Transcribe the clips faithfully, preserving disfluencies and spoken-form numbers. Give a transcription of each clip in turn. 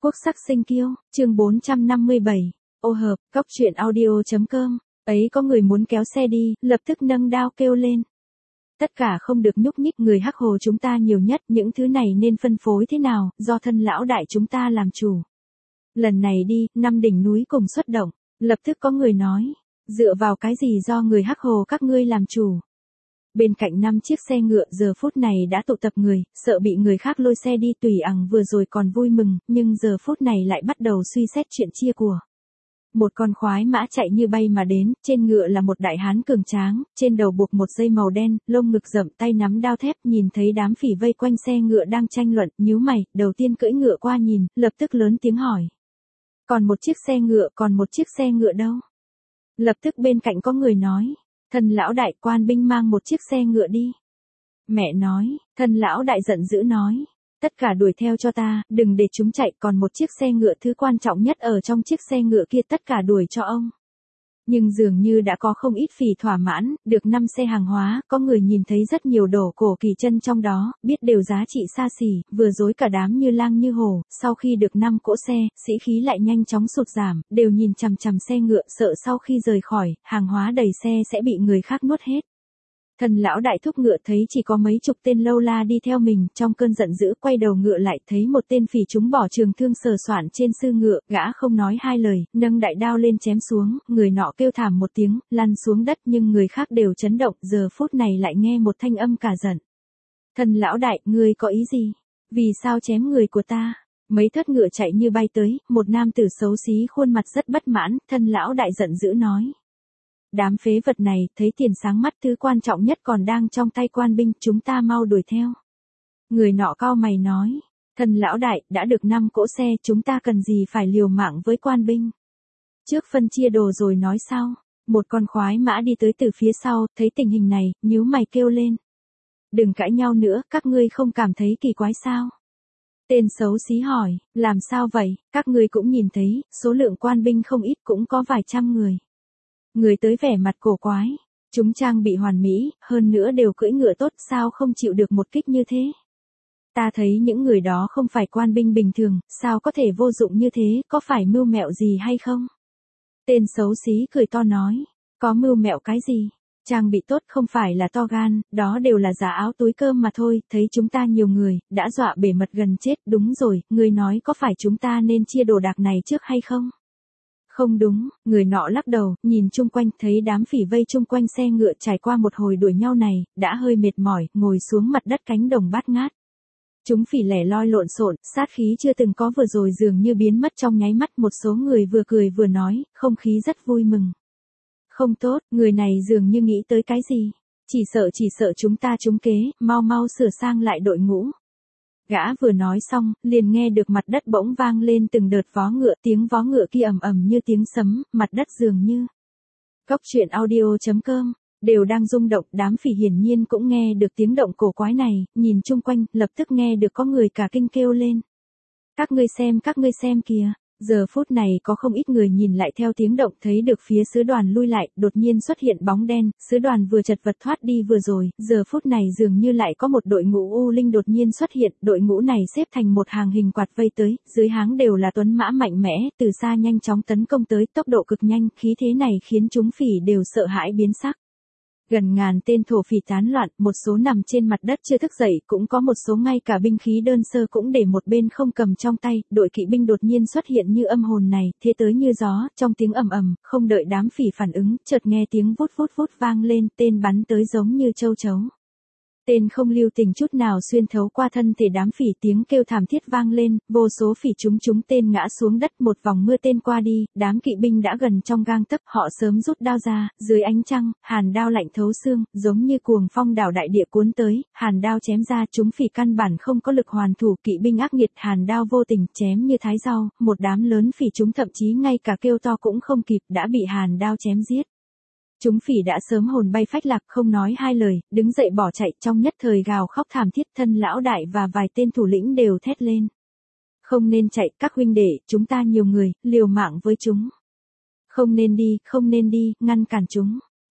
Quốc sắc sinh kiêu, chương bốn trăm năm mươi bảy, ô hợp, cóc truyện audio.com, ấy có người muốn kéo xe đi, lập tức nâng đao kêu lên. Tất cả không được nhúc nhích, người Hắc Hồ chúng ta nhiều nhất, những thứ này nên phân phối thế nào, do thân lão đại chúng ta làm chủ. Lần này đi, năm đỉnh núi cùng xuất động, lập tức có người nói, dựa vào cái gì do người Hắc Hồ các ngươi làm chủ. Bên cạnh năm chiếc xe ngựa giờ phút này đã tụ tập người, sợ bị người khác lôi xe đi. Tùy ằng vừa rồi còn vui mừng, nhưng giờ phút này lại bắt đầu suy xét chuyện chia của. Một con khoái mã chạy như bay mà đến, trên ngựa là một đại hán cường tráng, trên đầu buộc một dây màu đen, lông ngực rậm, tay nắm đao thép, nhìn thấy đám phỉ vây quanh xe ngựa đang tranh luận, nhíu mày, đầu tiên cưỡi ngựa qua nhìn, lập tức lớn tiếng hỏi. Còn một chiếc xe ngựa, còn một chiếc xe ngựa đâu? Lập tức bên cạnh có người nói. Thần lão đại, quan binh mang một chiếc xe ngựa đi. Mẹ nói, thần lão đại giận dữ nói. Tất cả đuổi theo cho ta, đừng để chúng chạy, còn một chiếc xe ngựa thứ quan trọng nhất ở trong chiếc xe ngựa kia, tất cả đuổi cho ông. Nhưng dường như đã có không ít phỉ thỏa mãn, được năm xe hàng hóa, có người nhìn thấy rất nhiều đồ cổ kỳ chân trong đó, biết đều giá trị xa xỉ, vừa dối cả đám như lang như hổ. Sau khi được năm cỗ xe, sĩ khí lại nhanh chóng sụt giảm, đều nhìn chằm chằm xe ngựa, sợ sau khi rời khỏi, hàng hóa đầy xe sẽ bị người khác nuốt hết. Thần lão đại thúc ngựa thấy chỉ có mấy chục tên lâu la đi theo mình, trong cơn giận dữ quay đầu ngựa lại, thấy một tên phỉ chúng bỏ trường thương sờ soạn trên sư ngựa, gã không nói hai lời, nâng đại đao lên chém xuống, người nọ kêu thảm một tiếng, lăn xuống đất, nhưng người khác đều chấn động, giờ phút này lại nghe một thanh âm cả giận. Thần lão đại, ngươi có ý gì? Vì sao chém người của ta? Mấy thất ngựa chạy như bay tới, một nam tử xấu xí khuôn mặt rất bất mãn, thần lão đại giận dữ nói. Đám phế vật này, thấy tiền sáng mắt, thứ quan trọng nhất còn đang trong tay quan binh, chúng ta mau đuổi theo. Người nọ cau mày nói, thần lão đại, đã được năm cỗ xe, chúng ta cần gì phải liều mạng với quan binh. Trước phân chia đồ rồi nói sau. Một con khoái mã đi tới từ phía sau, thấy tình hình này, nhíu mày kêu lên. Đừng cãi nhau nữa, các ngươi không cảm thấy kỳ quái sao? Tên xấu xí hỏi, làm sao vậy, các ngươi cũng nhìn thấy, số lượng quan binh không ít, cũng có vài trăm người. Người tới vẻ mặt cổ quái, chúng trang bị hoàn mỹ, hơn nữa đều cưỡi ngựa tốt, sao không chịu được một kích như thế? Ta thấy những người đó không phải quan binh bình thường, sao có thể vô dụng như thế, có phải mưu mẹo gì hay không? Tên xấu xí cười to nói, có mưu mẹo cái gì? Trang bị tốt không phải là to gan, đó đều là giả áo túi cơm mà thôi, thấy chúng ta nhiều người, đã dọa bể mật gần chết. Đúng rồi, người nói có phải chúng ta nên chia đồ đạc này trước hay không? Không đúng, người nọ lắc đầu, nhìn chung quanh, thấy đám phỉ vây chung quanh xe ngựa trải qua một hồi đuổi nhau này, đã hơi mệt mỏi, ngồi xuống mặt đất cánh đồng bát ngát. Chúng phỉ lẻ loi lộn xộn, sát khí chưa từng có vừa rồi dường như biến mất trong nháy mắt. Một số người vừa cười vừa nói, không khí rất vui mừng. Không tốt, người này dường như nghĩ tới cái gì. Chỉ sợ chỉ sợ chúng ta trúng kế, mau mau sửa sang lại đội ngũ. Gã vừa nói xong, liền nghe được mặt đất bỗng vang lên từng đợt vó ngựa, tiếng vó ngựa kia ầm ầm như tiếng sấm, mặt đất dường như. Cóc truyện audio.com, đều đang rung động, đám phỉ hiển nhiên cũng nghe được tiếng động cổ quái này, nhìn chung quanh, lập tức nghe được có người cả kinh kêu lên. Các ngươi xem, các ngươi xem kìa. Giờ phút này có không ít người nhìn lại theo tiếng động, thấy được phía sứ đoàn lui lại, đột nhiên xuất hiện bóng đen, sứ đoàn vừa chật vật thoát đi vừa rồi, giờ phút này dường như lại có một đội ngũ u linh đột nhiên xuất hiện, đội ngũ này xếp thành một hàng hình quạt vây tới, dưới háng đều là tuấn mã mạnh mẽ, từ xa nhanh chóng tấn công tới, tốc độ cực nhanh, khí thế này khiến chúng phỉ đều sợ hãi biến sắc. Gần ngàn tên thổ phỉ tán loạn, một số nằm trên mặt đất chưa thức dậy, cũng có một số ngay cả binh khí đơn sơ cũng để một bên không cầm trong tay. Đội kỵ binh đột nhiên xuất hiện như âm hồn này, thế tới như gió, trong tiếng ầm ầm, không đợi đám phỉ phản ứng, chợt nghe tiếng vút vút vút vang lên, tên bắn tới giống như châu chấu. Tên không lưu tình chút nào xuyên thấu qua thân thể đám phỉ, tiếng kêu thảm thiết vang lên, vô số phỉ chúng chúng tên ngã xuống đất. Một vòng mưa tên qua đi, đám kỵ binh đã gần trong gang tấc, họ sớm rút đao ra, dưới ánh trăng, hàn đao lạnh thấu xương, giống như cuồng phong đảo đại địa cuốn tới, hàn đao chém ra, chúng phỉ căn bản không có lực hoàn thủ, kỵ binh ác nghiệt, hàn đao vô tình chém như thái rau, một đám lớn phỉ chúng thậm chí ngay cả kêu to cũng không kịp, đã bị hàn đao chém giết. Chúng phỉ đã sớm hồn bay phách lạc, không nói hai lời, đứng dậy bỏ chạy, trong nhất thời gào khóc thảm thiết. Thân lão đại và vài tên thủ lĩnh đều thét lên. Không nên chạy, các huynh đệ, chúng ta nhiều người, liều mạng với chúng. Không nên đi, không nên đi, ngăn cản chúng.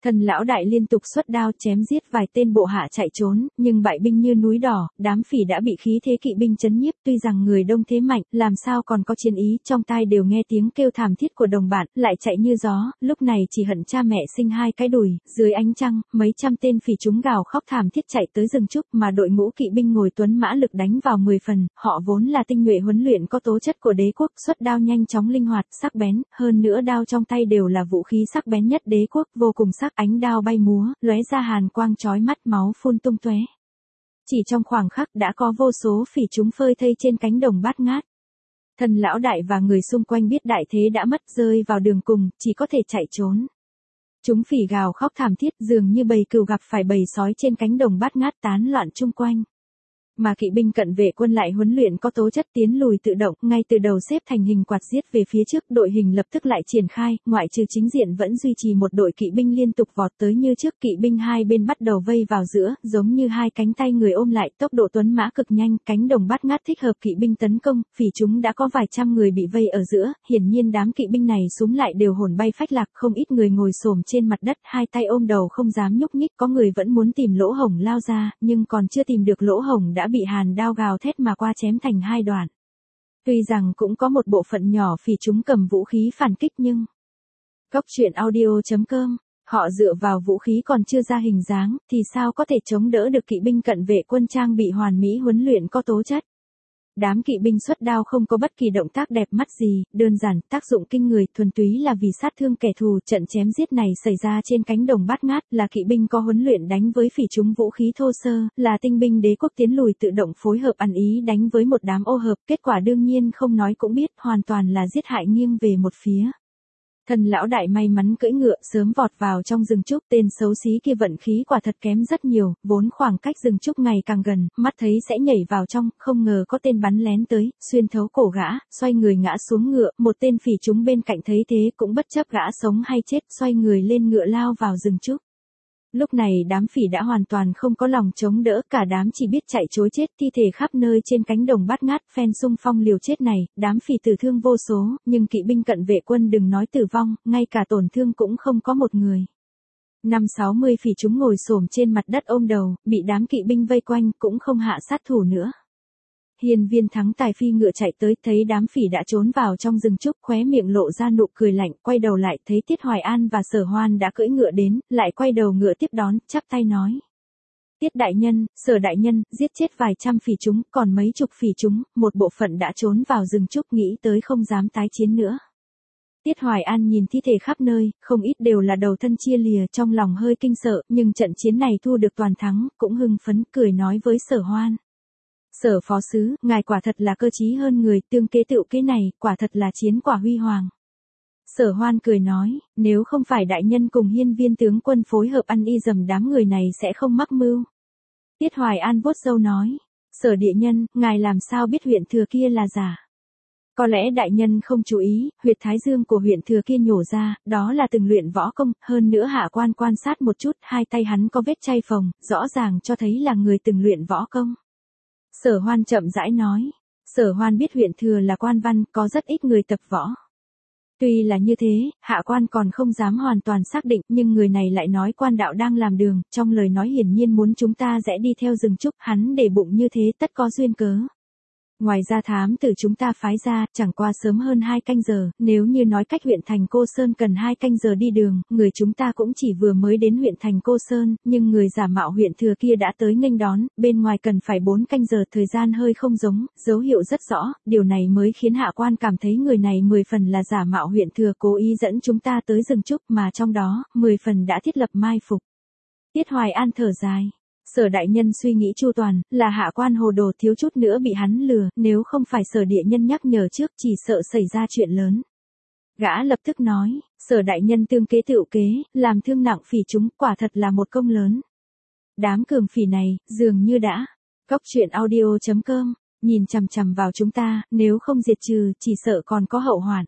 Thần lão đại liên tục xuất đao chém giết vài tên bộ hạ chạy trốn, nhưng bại binh như núi đỏ, đám phỉ đã bị khí thế kỵ binh chấn nhiếp, tuy rằng người đông thế mạnh, làm sao còn có chiến ý, trong tai đều nghe tiếng kêu thảm thiết của đồng bạn, lại chạy như gió, lúc này chỉ hận cha mẹ sinh hai cái đùi, dưới ánh trăng, mấy trăm tên phỉ chúng gào khóc thảm thiết chạy tới rừng trúc, mà đội ngũ kỵ binh ngồi tuấn mã lực đánh vào mười phần, họ vốn là tinh nhuệ huấn luyện có tố chất của đế quốc, xuất đao nhanh chóng linh hoạt, sắc bén, hơn nữa đao trong tay đều là vũ khí sắc bén nhất đế quốc, vô cùng sắc, ánh đao bay múa, lóe ra hàn quang chói mắt, máu phun tung tóe. Chỉ trong khoảng khắc đã có vô số phỉ chúng phơi thây trên cánh đồng bát ngát. Thần lão đại và người xung quanh biết đại thế đã mất, rơi vào đường cùng, chỉ có thể chạy trốn. Chúng phỉ gào khóc thảm thiết, dường như bầy cừu gặp phải bầy sói trên cánh đồng bát ngát tán loạn chung quanh. Mà kỵ binh cận vệ quân lại huấn luyện có tố chất tiến lùi tự động, ngay từ đầu xếp thành hình quạt giết về phía trước, đội hình lập tức lại triển khai, ngoại trừ chính diện vẫn duy trì một đội kỵ binh liên tục vọt tới như trước, kỵ binh hai bên bắt đầu vây vào giữa, giống như hai cánh tay người ôm lại, tốc độ tuấn mã cực nhanh, cánh đồng bát ngát thích hợp kỵ binh tấn công, phỉ chúng đã có vài trăm người bị vây ở giữa, hiển nhiên đám kỵ binh này súm lại đều hồn bay phách lạc, không ít người ngồi xổm trên mặt đất, hai tay ôm đầu không dám nhúc nhích, có người vẫn muốn tìm lỗ hổng lao ra, nhưng còn chưa tìm được lỗ hổng đã bị hàn đao gào thét mà qua chém thành hai đoạn. Tuy rằng cũng có một bộ phận nhỏ phỉ chúng cầm vũ khí phản kích nhưng Cốc truyện audio chấm com, họ dựa vào vũ khí còn chưa ra hình dáng, thì sao có thể chống đỡ được kỵ binh cận vệ quân trang bị hoàn mỹ huấn luyện có tố chất. Đám kỵ binh xuất đao không có bất kỳ động tác đẹp mắt gì, đơn giản, tác dụng kinh người, thuần túy là vì sát thương kẻ thù. Trận chém giết này xảy ra trên cánh đồng bát ngát, là kỵ binh có huấn luyện đánh với phỉ chúng vũ khí thô sơ, là tinh binh đế quốc tiến lùi tự động phối hợp ăn ý đánh với một đám ô hợp, kết quả đương nhiên không nói cũng biết, hoàn toàn là giết hại nghiêng về một phía. Thần lão đại may mắn cưỡi ngựa sớm vọt vào trong rừng trúc, tên xấu xí kia vận khí quả thật kém rất nhiều, vốn khoảng cách rừng trúc ngày càng gần, mắt thấy sẽ nhảy vào trong, không ngờ có tên bắn lén tới, xuyên thấu cổ gã, xoay người ngã xuống ngựa, một tên phỉ chúng bên cạnh thấy thế cũng bất chấp gã sống hay chết, xoay người lên ngựa lao vào rừng trúc. Lúc này đám phỉ đã hoàn toàn không có lòng chống đỡ, cả đám chỉ biết chạy trối chết, thi thể khắp nơi trên cánh đồng bát ngát, phen xung phong liều chết này, đám phỉ tử thương vô số, nhưng kỵ binh cận vệ quân đừng nói tử vong, ngay cả tổn thương cũng không có một người. Năm sáu mươi phỉ chúng ngồi xổm trên mặt đất ôm đầu, bị đám kỵ binh vây quanh, cũng không hạ sát thủ nữa. Hiên Viên Thắng Tài phi ngựa chạy tới, thấy đám phỉ đã trốn vào trong rừng trúc, khóe miệng lộ ra nụ cười lạnh, quay đầu lại thấy Tiết Hoài An và Sở Hoan đã cưỡi ngựa đến, lại quay đầu ngựa tiếp đón, chắp tay nói: Tiết đại nhân, Sở đại nhân, giết chết vài trăm phỉ chúng, còn mấy chục phỉ chúng, một bộ phận đã trốn vào rừng trúc, nghĩ tới không dám tái chiến nữa. Tiết Hoài An nhìn thi thể khắp nơi, không ít đều là đầu thân chia lìa, trong lòng hơi kinh sợ, nhưng trận chiến này thu được toàn thắng, cũng hưng phấn, cười nói với Sở Hoan: Sở phó sứ, ngài quả thật là cơ trí hơn người, tương kế tựu kế này, quả thật là chiến quả huy hoàng. Sở Hoan cười nói, nếu không phải đại nhân cùng Hiên Viên tướng quân phối hợp ăn y dầm, đám người này sẽ không mắc mưu. Tiết Hoài An vuốt râu nói, Sở địa nhân, ngài làm sao biết huyện thừa kia là giả? Có lẽ đại nhân không chú ý, huyệt thái dương của huyện thừa kia nhổ ra, đó là từng luyện võ công, hơn nữa hạ quan quan sát một chút, hai tay hắn có vết chay phồng, rõ ràng cho thấy là người từng luyện võ công. Sở Hoan chậm rãi nói, Sở Hoan biết huyện thừa là quan văn, có rất ít người tập võ. Tuy là như thế, hạ quan còn không dám hoàn toàn xác định, nhưng người này lại nói quan đạo đang làm đường, trong lời nói hiển nhiên muốn chúng ta rẽ đi theo rừng trúc, hắn để bụng như thế tất có duyên cớ. Ngoài ra thám tử chúng ta phái ra, chẳng qua sớm hơn hai canh giờ, nếu như nói cách huyện thành Cô Sơn cần hai canh giờ đi đường, người chúng ta cũng chỉ vừa mới đến huyện thành Cô Sơn, nhưng người giả mạo huyện thừa kia đã tới nghênh đón, bên ngoài cần phải bốn canh giờ, thời gian hơi không giống, dấu hiệu rất rõ, điều này mới khiến hạ quan cảm thấy người này mười phần là giả mạo huyện thừa cố ý dẫn chúng ta tới rừng trúc, mà trong đó, mười phần đã thiết lập mai phục. Tiết Hoài An thở dài. Sở đại nhân suy nghĩ chu toàn, là hạ quan hồ đồ, thiếu chút nữa bị hắn lừa, nếu không phải Sở địa nhân nhắc nhở trước chỉ sợ xảy ra chuyện lớn. Gã lập tức nói, Sở đại nhân tương kế tựu kế, làm thương nặng phỉ chúng, quả thật là một công lớn. Đám cường phỉ này, dường như đã, Cốc truyện audio chấm com, nhìn chằm chằm vào chúng ta, nếu không diệt trừ, chỉ sợ còn có hậu hoạn.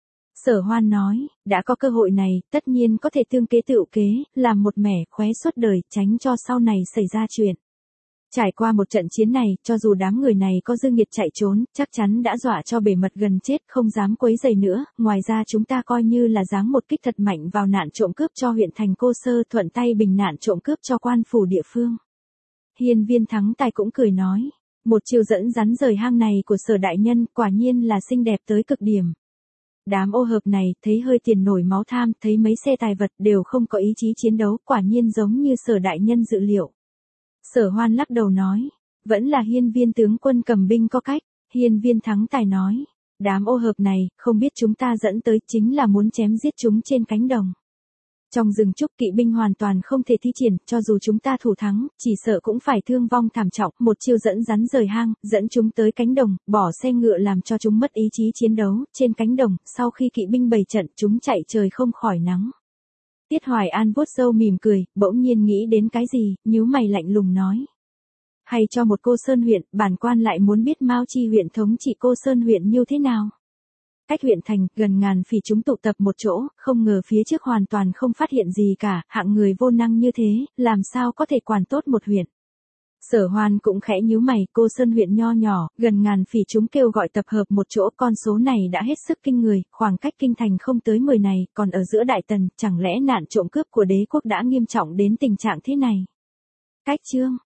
Sở Hoan nói, đã có cơ hội này, tất nhiên có thể tương kế tựu kế, làm một mẻ khóe suốt đời, tránh cho sau này xảy ra chuyện. Trải qua một trận chiến này, cho dù đám người này có dư nghiệt chạy trốn, chắc chắn đã dọa cho bể mật gần chết, không dám quấy rầy nữa, ngoài ra chúng ta coi như là giáng một kích thật mạnh vào nạn trộm cướp cho huyện thành Cô Sơ, thuận tay bình nạn trộm cướp cho quan phủ địa phương. Hiên Viên Thắng Tài cũng cười nói, một chiều dẫn rắn rời hang này của Sở đại nhân, quả nhiên là xinh đẹp tới cực điểm. Đám ô hợp này, thấy hơi tiền nổi máu tham, thấy mấy xe tài vật đều không có ý chí chiến đấu, quả nhiên giống như Sở đại nhân dự liệu. Sở Hoan lắc đầu nói, vẫn là Hiên Viên tướng quân cầm binh có cách. Hiên Viên Thắng Tài nói, đám ô hợp này, không biết chúng ta dẫn tới chính là muốn chém giết chúng trên cánh đồng. Trong rừng trúc kỵ binh hoàn toàn không thể thi triển, cho dù chúng ta thủ thắng, chỉ sợ cũng phải thương vong thảm trọng, một chiêu dẫn rắn rời hang, dẫn chúng tới cánh đồng, bỏ xe ngựa làm cho chúng mất ý chí chiến đấu, trên cánh đồng, sau khi kỵ binh bày trận, chúng chạy trời không khỏi nắng. Tiết Hoài An vuốt râu mỉm cười, bỗng nhiên nghĩ đến cái gì, nhíu mày lạnh lùng nói. Hay cho một Cô Sơn huyện, bản quan lại muốn biết Mao Chi huyện thống trị Cô Sơn huyện như thế nào. Cách huyện thành, gần ngàn phỉ chúng tụ tập một chỗ, không ngờ phía trước hoàn toàn không phát hiện gì cả, hạng người vô năng như thế, làm sao có thể quản tốt một huyện. Sở Hoan cũng khẽ nhíu mày, Cô Sơn huyện nho nhỏ, gần ngàn phỉ chúng kêu gọi tập hợp một chỗ, con số này đã hết sức kinh người, khoảng cách kinh thành không tới mười này, còn ở giữa Đại Tần, chẳng lẽ nạn trộm cướp của đế quốc đã nghiêm trọng đến tình trạng thế này. Cách chương